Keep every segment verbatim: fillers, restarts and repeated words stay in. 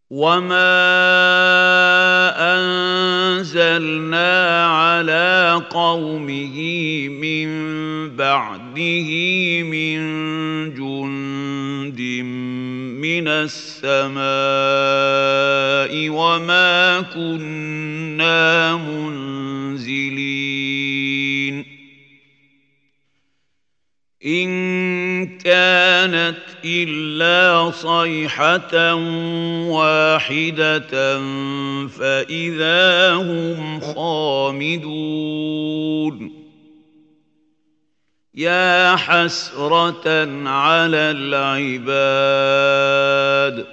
وما أنزلنا على قومه من بعده من جند من السماء وما كنا منزلين إن كانت إلا صيحة واحدة فإذا هم خامدون يا حسرة على العباد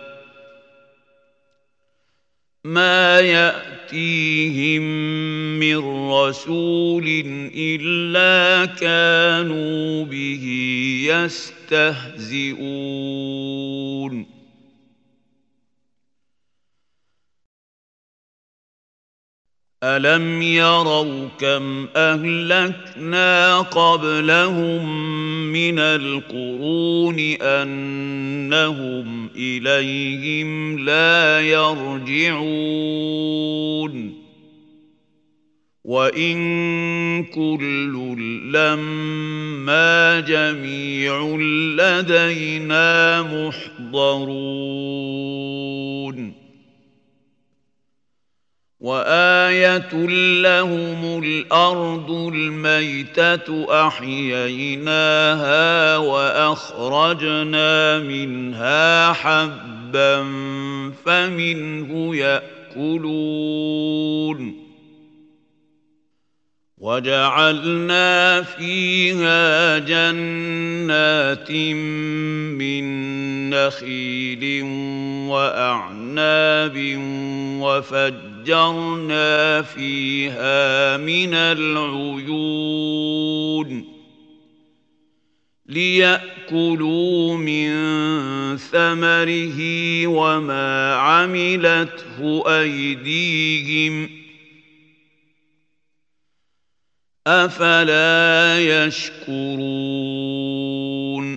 ما يأتيهم من رسول إلا كانوا به يستهزئون ألم يروا كم أهلكنا قبلهم من القرون أنهم إليهم لا يرجعون وإن كل لما جميع لدينا محضرون وآية لهم الأرض الميتة أحييناها وأخرجنا منها حبا فمنه يأكلون وجعلنا فيها جنات من نخيل وأعناب وفجرنا فيها من العيون ليأكلوا من ثمره وما عملته أيديهم أفلا يشكرون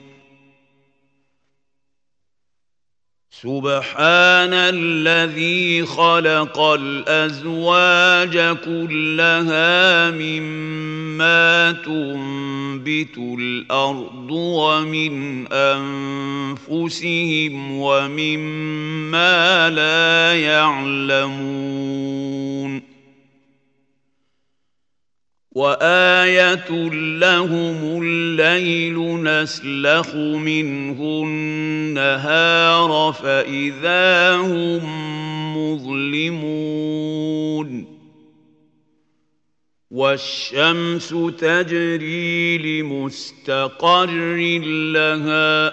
سبحان الذي خلق الأزواج كلها مما تنبت الأرض ومن أنفسهم ومما لا يعلمون وآية لهم الليل نسلخ منه النهار فإذا هم مظلمون والشمس تجري لمستقر لها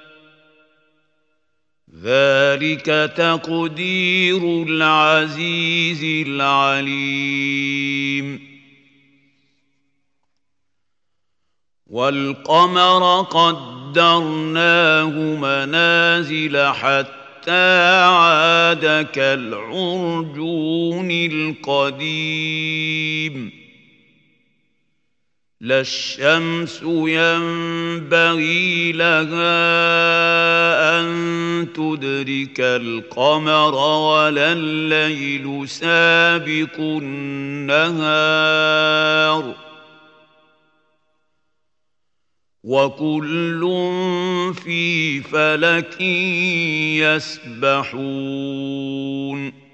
ذلك تقدير العزيز العليم والقمر قدرناه منازل حتى عاد كالعرجون القديم لا الشمس ينبغي لها أن تدرك القمر ولا الليل سابق النهار وكل في فلك يسبحون